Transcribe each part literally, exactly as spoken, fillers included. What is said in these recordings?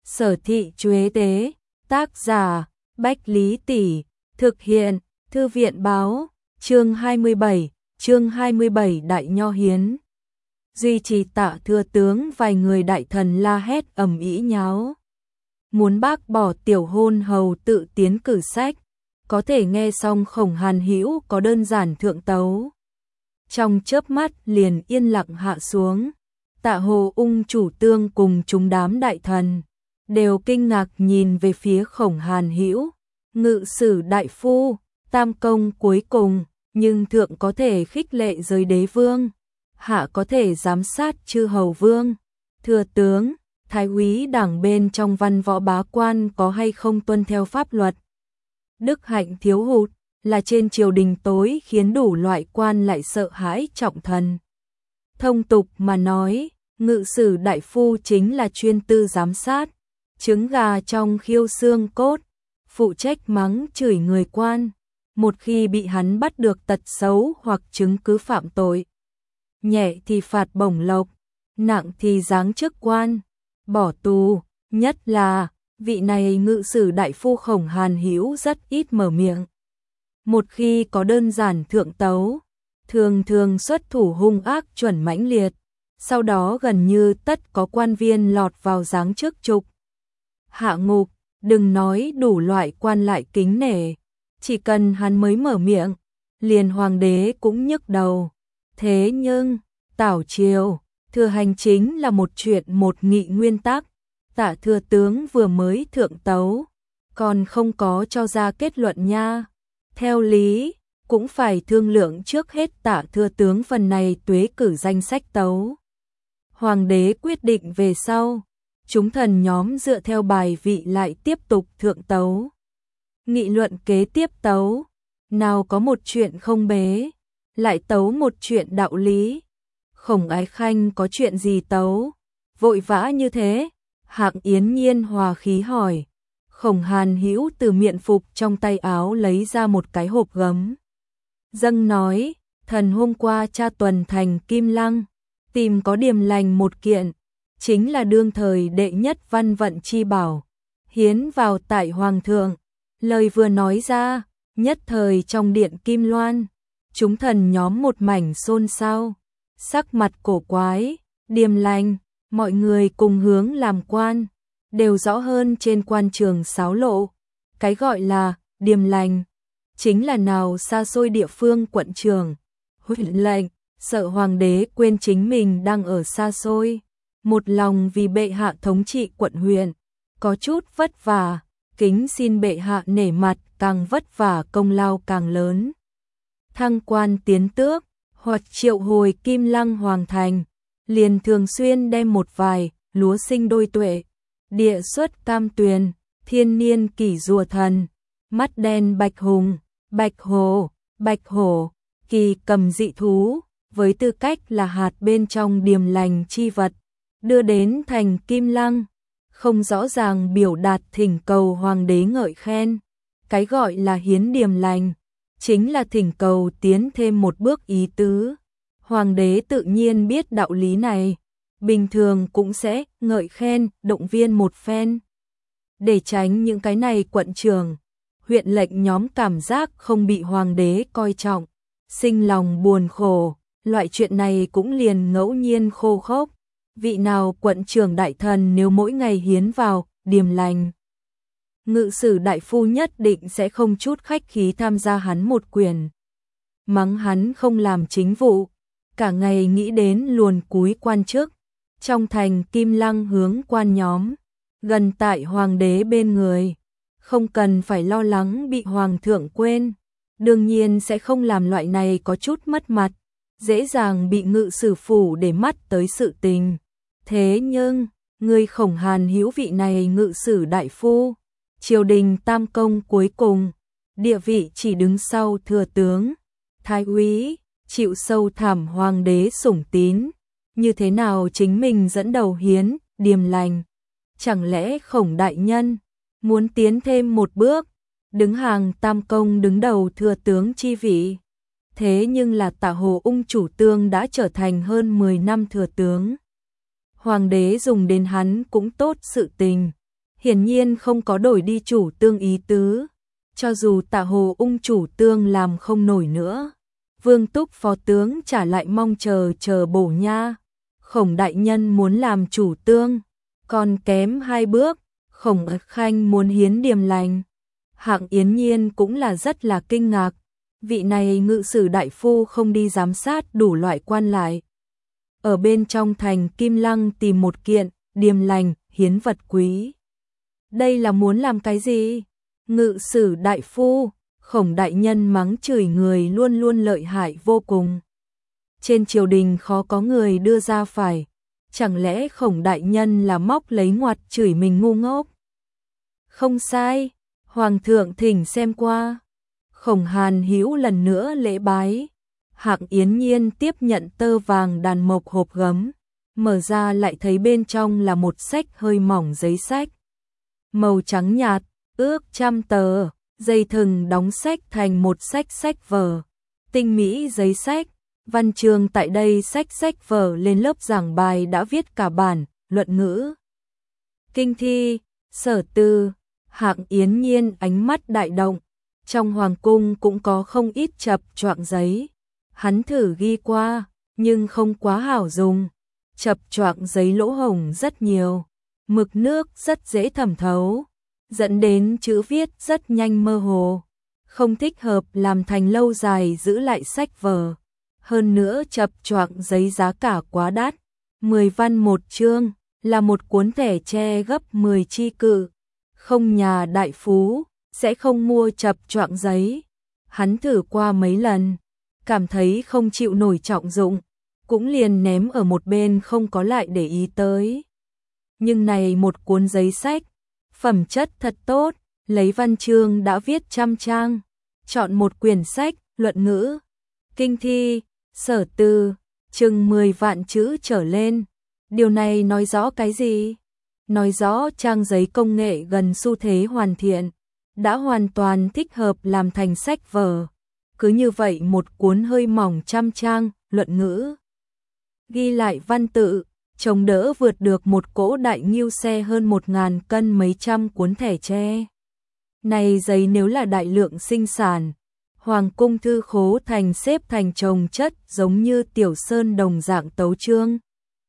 Sở thị Chuế Tế, tác giả, Bách Lý Tỷ, thực hiện, Thư viện báo, chương hai mươi bảy, chương hai mươi bảy Đại Nho Hiến. Duy trì Tạ Thừa tướng, vài người đại thần la hét ầm ĩ nháo. Muốn bác bỏ tiểu hôn hầu tự tiến cử sách, có thể nghe xong Khổng Hàn Hữu có đơn giản thượng tấu. Trong chớp mắt liền yên lặng hạ xuống. Tạ Hồ Ung chủ tương cùng chúng đám đại thần đều kinh ngạc nhìn về phía Khổng Hàn Hữu. Ngự sử đại phu, tam công cuối cùng, nhưng thượng có thể khích lệ giới đế vương, hạ có thể giám sát chư hầu vương, thừa tướng, thái úy đảng bên trong văn võ bá quan có hay không tuân theo pháp luật. Đức hạnh thiếu hụt là trên triều đình tối khiến đủ loại quan lại sợ hãi trọng thần. Thông tục mà nói, ngự sử đại phu chính là chuyên tư giám sát, trứng gà trong khiêu xương cốt, phụ trách mắng chửi người quan. Một khi bị hắn bắt được tật xấu hoặc chứng cứ phạm tội, nhẹ thì phạt bổng lộc, nặng thì giáng chức quan, bỏ tù. Nhất là vị này ngự sử đại phu Khổng Hàn Hữu rất ít mở miệng. Một khi có đơn giản thượng tấu, thường thường xuất thủ hung ác chuẩn mãnh liệt, sau đó gần như tất có quan viên lọt vào giáng chức trục hạ ngục. Đừng nói đủ loại quan lại kính nể, chỉ cần hắn mới mở miệng, liền hoàng đế cũng nhức đầu. Thế nhưng, tảo triều, thừa hành chính là một chuyện một nghị nguyên tắc. Tạ thừa tướng vừa mới thượng tấu, còn không có cho ra kết luận nha. Theo lý, cũng phải thương lượng trước hết Tạ thừa tướng phần này tuế cử danh sách tấu. Hoàng đế quyết định về sau, chúng thần nhóm dựa theo bài vị lại tiếp tục thượng tấu. Nghị luận kế tiếp tấu, nào có một chuyện không bế, lại tấu một chuyện đạo lý. Khổng Ái Khanh có chuyện gì tấu, vội vã như thế? Hạng Yến Nhiên hòa khí hỏi. Khổng Hàn Hữu từ miện phục trong tay áo lấy ra một cái hộp gấm. Dâng nói, thần hôm qua tra tuần thành Kim Lăng, tìm có điềm lành một kiện, chính là đương thời đệ nhất văn vận chi bảo, hiến vào tại hoàng thượng. Lời vừa nói ra, nhất thời trong điện Kim Loan, chúng thần nhóm một mảnh xôn xao, sắc mặt cổ quái. Điềm lành, mọi người cùng hướng làm quan, đều rõ hơn trên quan trường sáo lộ. Cái gọi là điềm lành, chính là nào xa xôi địa phương quận trường, huyện lệnh, sợ hoàng đế quên chính mình đang ở xa xôi, một lòng vì bệ hạ thống trị quận huyện, có chút vất vả, kính xin bệ hạ nể mặt, càng vất vả công lao càng lớn. Thăng quan tiến tước, hoặc triệu hồi Kim Lăng hoàng thành, liền thường xuyên đem một vài lúa sinh đôi tuệ, địa xuất cam tuyền, thiên niên kỷ rùa thần, mắt đen bạch hùng, bạch hồ, bạch hổ, kỳ cầm dị thú, với tư cách là hạt bên trong điềm lành chi vật, đưa đến thành Kim Lăng, không rõ ràng biểu đạt thỉnh cầu hoàng đế ngợi khen. Cái gọi là hiến điềm lành, chính là thỉnh cầu tiến thêm một bước ý tứ. Hoàng đế tự nhiên biết đạo lý này, bình thường cũng sẽ ngợi khen, động viên một phen. Để tránh những cái này quận trường, huyện lệnh nhóm cảm giác không bị hoàng đế coi trọng, sinh lòng buồn khổ, loại chuyện này cũng liền ngẫu nhiên khô khốc. Vị nào quận trưởng đại thần nếu mỗi ngày hiến vào điềm lành, ngự sử đại phu nhất định sẽ không chút khách khí tham gia hắn một quyền, mắng hắn không làm chính vụ, cả ngày nghĩ đến luồn cúi quan chức. Trong thành Kim Lăng hướng quan nhóm, gần tại hoàng đế bên người, không cần phải lo lắng bị hoàng thượng quên, đương nhiên sẽ không làm loại này có chút mất mặt, dễ dàng bị ngự sử phủ để mắt tới sự tình. Thế nhưng, người Khổng Hàn Hữu vị này ngự sử đại phu, triều đình tam công cuối cùng, địa vị chỉ đứng sau thừa tướng, thái úy, chịu sâu thẳm hoàng đế sủng tín, như thế nào chính mình dẫn đầu hiến điềm lành? Chẳng lẽ Khổng đại nhân muốn tiến thêm một bước, đứng hàng tam công đứng đầu thừa tướng chi vị? Thế nhưng là Tạ Hồ Ung chủ tương đã trở thành hơn mười năm thừa tướng, hoàng đế dùng đến hắn cũng tốt sự tình, hiển nhiên không có đổi đi chủ tương ý tứ, cho dù Tạ Hồ Ung chủ tương làm không nổi nữa. Vương Túc phó tướng trả lại mong chờ chờ bổ nha. Khổng đại nhân muốn làm chủ tương, còn kém hai bước, Khổng Ất Khanh muốn hiến điềm lành. Hạng Yến Nhiên cũng là rất là kinh ngạc, vị này ngự sử đại phu không đi giám sát đủ loại quan lại. Ở bên trong thành Kim Lăng tìm một kiện, điềm lành, hiến vật quý. Đây là muốn làm cái gì? Ngự sử đại phu, Khổng đại nhân mắng chửi người luôn luôn lợi hại vô cùng. Trên triều đình khó có người đưa ra phải, chẳng lẽ Khổng đại nhân là móc lấy ngoặt chửi mình ngu ngốc? Không sai, Hoàng thượng thỉnh xem qua. Khổng Hàn Hữu lần nữa lễ bái. Hạng Yến Nhiên tiếp nhận tơ vàng đàn mộc hộp gấm, mở ra lại thấy bên trong là một sách hơi mỏng giấy sách. Màu trắng nhạt, ước trăm tờ, dây thừng đóng sách thành một sách sách vở. Tinh mỹ giấy sách, văn chương tại đây sách sách vở lên lớp giảng bài đã viết cả bản, luận ngữ. Kinh thi, sở tư, Hạng Yến Nhiên ánh mắt đại động, trong hoàng cung cũng có không ít chập choạng giấy. Hắn thử ghi qua, nhưng không quá hảo dùng. Chập choạng giấy lỗ hổng rất nhiều, mực nước rất dễ thẩm thấu, dẫn đến chữ viết rất nhanh mơ hồ, không thích hợp làm thành lâu dài giữ lại sách vở. Hơn nữa chập choạng giấy giá cả quá đắt, mười văn một chương, là một cuốn thẻ tre gấp mười chi cự. Không nhà đại phú sẽ không mua chập choạng giấy. Hắn thử qua mấy lần, cảm thấy không chịu nổi trọng dụng, cũng liền ném ở một bên không có lại để ý tới. Nhưng này một cuốn giấy sách, phẩm chất thật tốt, lấy văn chương đã viết trăm trang, chọn một quyển sách, luận ngữ, kinh thi, sở tư, chừng mười vạn chữ trở lên. Điều này nói rõ cái gì? Nói rõ trang giấy công nghệ gần xu thế hoàn thiện, đã hoàn toàn thích hợp làm thành sách vở. Cứ như vậy một cuốn hơi mỏng trăm trang, luận ngữ. Ghi lại văn tự, chống đỡ vượt được một cỗ đại ngưu xe hơn một ngàn cân mấy trăm cuốn thẻ tre. Này giấy nếu là đại lượng sinh sản, Hoàng cung thư khố thành xếp thành chồng chất giống như tiểu sơn đồng dạng tấu chương.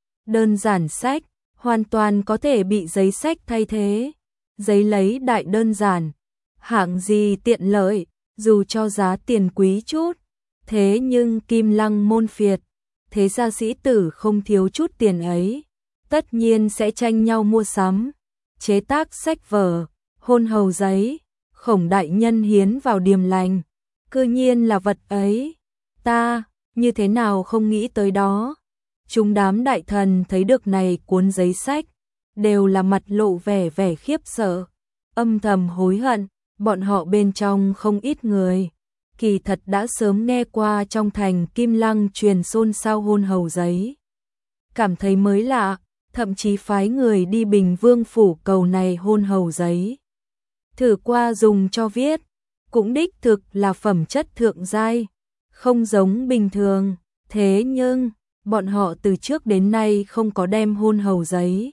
Đơn giản sách, hoàn toàn có thể bị giấy sách thay thế. Giấy lấy đại đơn giản, hạng gì tiện lợi, dù cho giá tiền quý chút. Thế nhưng Kim Lăng môn phiệt, thế gia sĩ tử không thiếu chút tiền ấy, tất nhiên sẽ tranh nhau mua sắm, chế tác sách vở, hôn hầu giấy. Khổng đại nhân hiến vào điềm lành, cư nhiên là vật ấy. Ta, như thế nào không nghĩ tới đó. Chúng đám đại thần thấy được này cuốn giấy sách, đều là mặt lộ vẻ vẻ khiếp sợ, âm thầm hối hận. Bọn họ bên trong không ít người, kỳ thật đã sớm nghe qua trong thành Kim Lăng truyền xôn xao hôn hầu giấy. Cảm thấy mới lạ, thậm chí phái người đi Bình Vương phủ cầu này hôn hầu giấy. Thử qua dùng cho viết, cũng đích thực là phẩm chất thượng giai, không giống bình thường. Thế nhưng, bọn họ từ trước đến nay không có đem hôn hầu giấy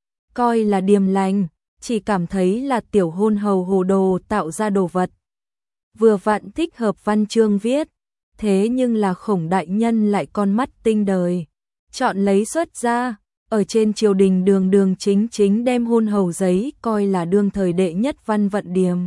coi là điềm lành, chỉ cảm thấy là tiểu hôn hầu hồ đồ tạo ra đồ vật. Vừa vặn thích hợp văn chương viết, thế nhưng là Khổng đại nhân lại con mắt tinh đời, chọn lấy xuất ra, ở trên triều đình đường đường chính chính đem hôn hầu giấy coi là đương thời đệ nhất văn vận điềm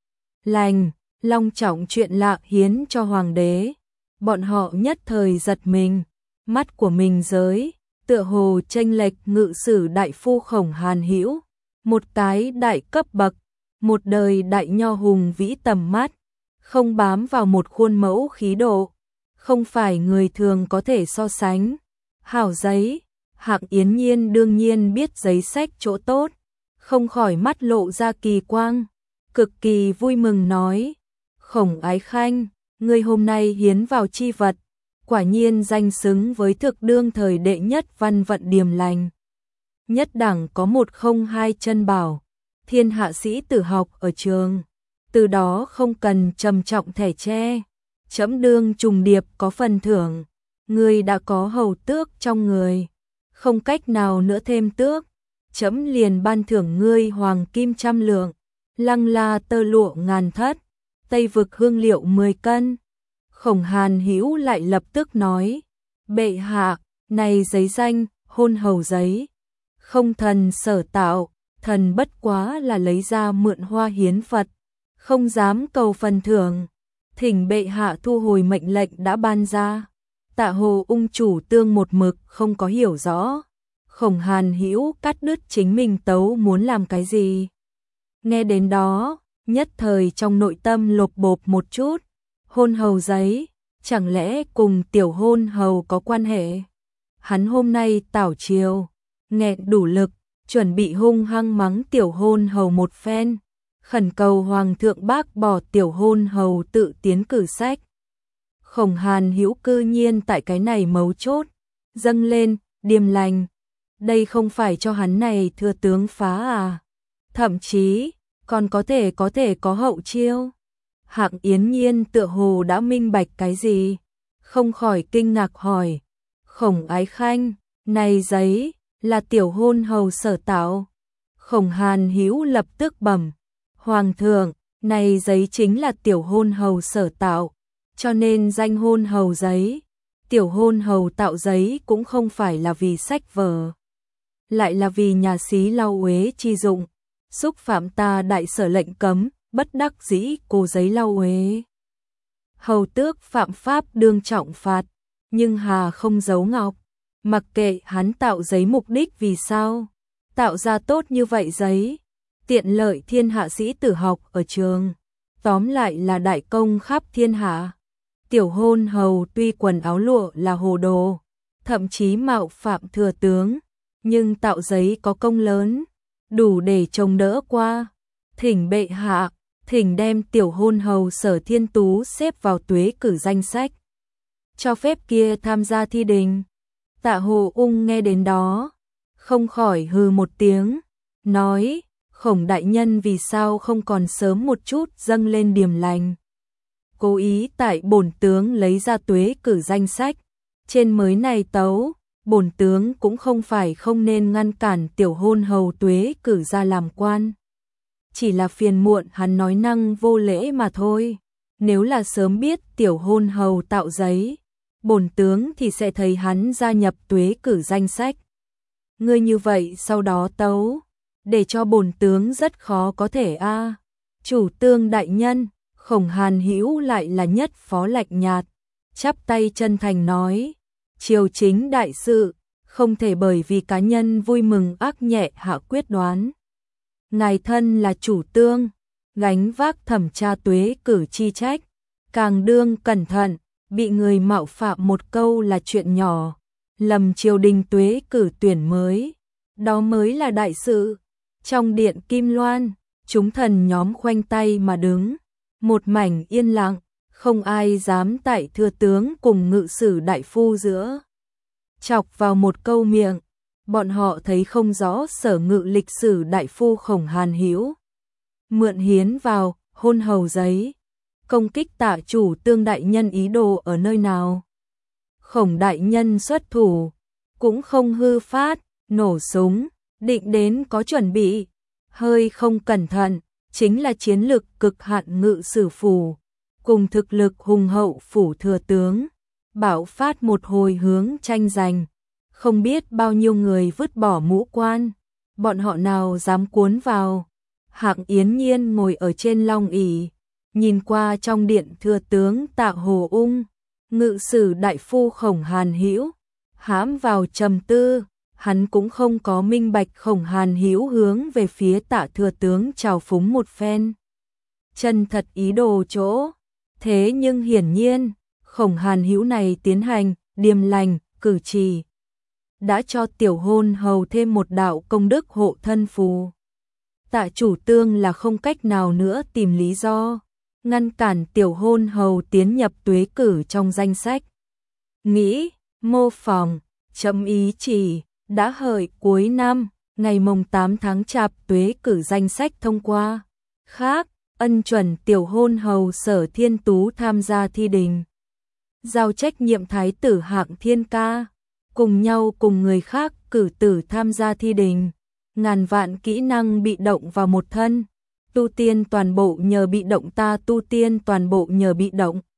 lành, long trọng chuyện lạ hiến cho hoàng đế. Bọn họ nhất thời giật mình, mắt của mình giới, tựa hồ chênh lệch ngự sử đại phu Khổng Hàn Hữu, một cái đại cấp bậc, một đời đại nho hùng vĩ tầm mắt, không bám vào một khuôn mẫu khí độ, không phải người thường có thể so sánh. Hảo giấy, Hạng Yến Nhiên đương nhiên biết giấy sách chỗ tốt, không khỏi mắt lộ ra kỳ quang, cực kỳ vui mừng nói: Khổng ái khanh, ngươi hôm nay hiến vào chi vật, quả nhiên danh xứng với thực đương thời đệ nhất văn vận điềm lành. Nhất đẳng có một không hai chân bảo, thiên hạ sĩ tử học ở trường, từ đó không cần trầm trọng thẻ tre, chấm đương trùng điệp có phần thưởng. Ngươi đã có hầu tước trong người, không cách nào nữa thêm tước, chấm liền ban thưởng ngươi hoàng kim trăm lượng, lăng la tơ lụa ngàn thất, Tây vực hương liệu mười cân. Khổng Hàn Hữu lại lập tức nói, bệ hạ, này giấy danh, hôn hầu giấy, không thần sở tạo, thần bất quá là lấy ra mượn hoa hiến Phật, không dám cầu phần thưởng, thỉnh bệ hạ thu hồi mệnh lệnh đã ban ra. Tạ Hồ Ung chủ tương một mực không có hiểu rõ, Khổng Hàn Hữu cắt đứt chính mình tấu muốn làm cái gì. Nghe đến đó, nhất thời trong nội tâm lột bột một chút, hôn hầu giấy, chẳng lẽ cùng tiểu hôn hầu có quan hệ? Hắn hôm nay tảo chiều, nghẹn đủ lực, chuẩn bị hung hăng mắng tiểu hôn hầu một phen, khẩn cầu hoàng thượng bác bỏ tiểu hôn hầu tự tiến cử sách. Khổng Hàn Hữu cư nhiên tại cái này mấu chốt, dâng lên, điềm lành. Đây không phải cho hắn này thừa tướng phá à? Thậm chí, còn có thể có thể có hậu chiêu. Hạng Yến Nhiên tựa hồ đã minh bạch cái gì, không khỏi kinh ngạc hỏi, Khổng Ái Khanh, này giấy, là tiểu hôn hầu sở tạo. Khổng Hàn Hữu lập tức bẩm, Hoàng thượng, này giấy chính là tiểu hôn hầu sở tạo, cho nên danh hôn hầu giấy. Tiểu hôn hầu tạo giấy cũng không phải là vì sách vở, lại là vì nhà xí lau uế chi dụng, xúc phạm ta đại sở lệnh cấm, bất đắc dĩ cô giấy lau uế. Hầu tước phạm pháp đương trọng phạt, nhưng hà không giấu ngọc, mặc kệ hắn tạo giấy mục đích vì sao, tạo ra tốt như vậy giấy, tiện lợi thiên hạ sĩ tử học ở trường, tóm lại là đại công khắp thiên hạ. Tiểu hôn hầu tuy quần áo lụa là hồ đồ, thậm chí mạo phạm thừa tướng, nhưng tạo giấy có công lớn, đủ để trông đỡ qua. Thỉnh bệ hạ, thỉnh đem tiểu hôn hầu Sở Thiên Tú xếp vào tuế cử danh sách, cho phép kia tham gia thi đình. Tạ Hồ Ung nghe đến đó, không khỏi hừ một tiếng, nói, Khổng đại nhân vì sao không còn sớm một chút dâng lên điềm lành. Cố ý tại bổn tướng lấy ra tuế cử danh sách, trên mới này tấu, bổn tướng cũng không phải không nên ngăn cản tiểu hôn hầu tuế cử ra làm quan. Chỉ là phiền muộn hắn nói năng vô lễ mà thôi. Nếu là sớm biết tiểu hôn hầu tạo giấy, bổn tướng thì sẽ thấy hắn gia nhập tuế cử danh sách. Ngươi như vậy sau đó tấu, để cho bổn tướng rất khó có thể a. À. Chủ tương đại nhân, Khổng Hàn Hữu lại là nhất phó lạnh nhạt, chắp tay chân thành nói, triều chính đại sự, không thể bởi vì cá nhân vui mừng ác nhẹ hạ quyết đoán. Ngài thân là chủ tương, gánh vác thẩm tra tuế cử chi trách, càng đương cẩn thận, bị người mạo phạm một câu là chuyện nhỏ, lầm triều đình tuế cử tuyển mới, đó mới là đại sự. Trong điện Kim Loan, chúng thần nhóm khoanh tay mà đứng, một mảnh yên lặng, không ai dám tại thừa tướng cùng ngự sử đại phu giữa chọc vào một câu miệng. Bọn họ thấy không rõ sở ngự lịch sử đại phu Khổng Hàn Hữu mượn hiến vào hôn hầu giấy, công kích Tạ chủ tương đại nhân ý đồ ở nơi nào. Khổng đại nhân xuất thủ, cũng không hư phát, nổ súng, định đến có chuẩn bị, hơi không cẩn thận, chính là chiến lực cực hạn ngự sử phủ, cùng thực lực hùng hậu phủ thừa tướng, bạo phát một hồi hướng tranh giành. Không biết bao nhiêu người vứt bỏ mũ quan, bọn họ nào dám cuốn vào. Hạng Yến Nhiên ngồi ở trên long ỷ, nhìn qua trong điện thừa tướng Tạ Hồ Ung, ngự sử đại phu Khổng Hàn Hữu, hãm vào trầm tư. Hắn cũng không có minh bạch Khổng Hàn Hữu hướng về phía Tạ thừa tướng chào phúng một phen, chân thật ý đồ chỗ. Thế nhưng hiển nhiên, Khổng Hàn Hữu này tiến hành điềm lành cử chỉ, đã cho tiểu hôn hầu thêm một đạo công đức hộ thân phù. Tạ chủ tương là không cách nào nữa tìm lý do ngăn cản tiểu hôn hầu tiến nhập tuế cử trong danh sách. Nghĩ, mô phỏng, chấm ý chỉ, đã hợi cuối năm, ngày mồng tám tháng Chạp tuế cử danh sách thông qua. Khác, ân chuẩn tiểu hôn hầu Sở Thiên Tú tham gia thi đình. Giao trách nhiệm thái tử Hạng Thiên Ca, cùng nhau cùng người khác cử tử tham gia thi đình. ngàn vạn kỹ năng bị động vào một thân. Tu tiên toàn bộ nhờ bị động ta tu tiên toàn bộ nhờ bị động.